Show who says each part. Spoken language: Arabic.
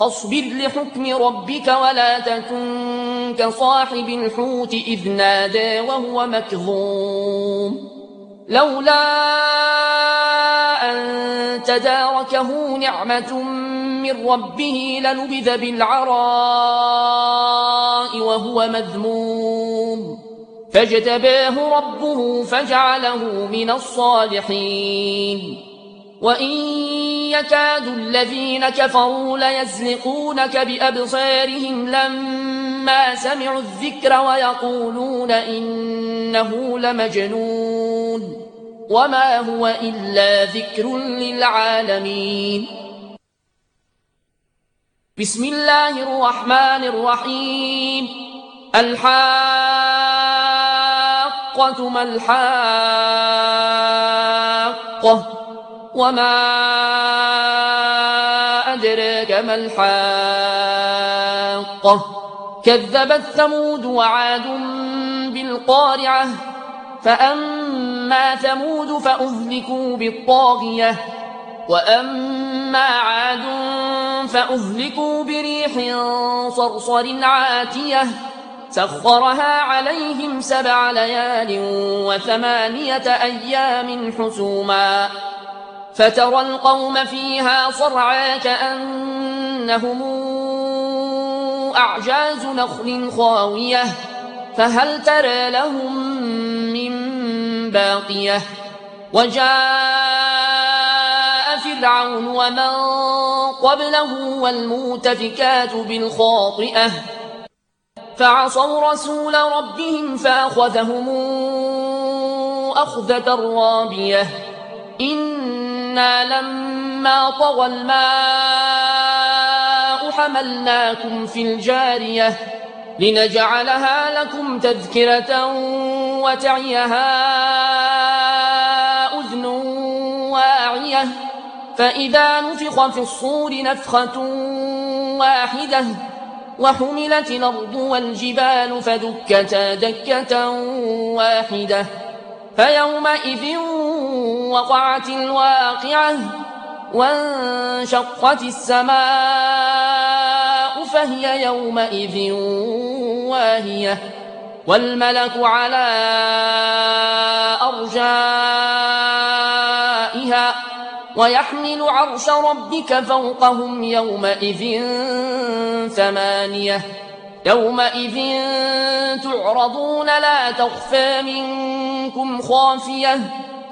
Speaker 1: فاصبر لحكم ربك ولا تكن كصاحب الحوت إذ نادى وهو مكظوم لولا أن تداركه نعمة من ربه لنبذ بالعراء وهو مذموم فاجتباه ربه فجعله من الصالحين وإن يكاد الذين كفروا ليزلقونك بأبصارهم لما سمعوا الذكر ويقولون إنه لمجنون وما هو إلا ذكر للعالمين بسم الله الرحمن الرحيم الحاقة ما الحاقة وما أدراك ما الحاقة كذبت ثمود وعاد بالقارعة فأما ثمود فأهلكوا بالطاغية وأما عاد فأهلكوا بريح صرصر عاتية سخرها عليهم 7 ليال و8 أيام حسوما فترى القوم فيها صرعى كأنهم أعجاز نخل خاوية فهل ترى لهم من باقية وجاء فرعون ومن قبله والمؤتفكات بالخاطئة فعصوا رسول ربهم فأخذهم أخذة رابية إنا لما طغى الماء حملناكم في الجارية لنجعلها لكم تذكرة وتعيها أذن واعية فإذا نفخ في الصور نفخة واحدة وحملت الأرض والجبال فدكتا دكة واحدة فيومئذ وقعت الواقعة وانشقت السماء فهي يومئذ واهية والملك على أرجائها ويحمل عرش ربك فوقهم يومئذ 8 يومئذ تعرضون لا تخفى منكم خافية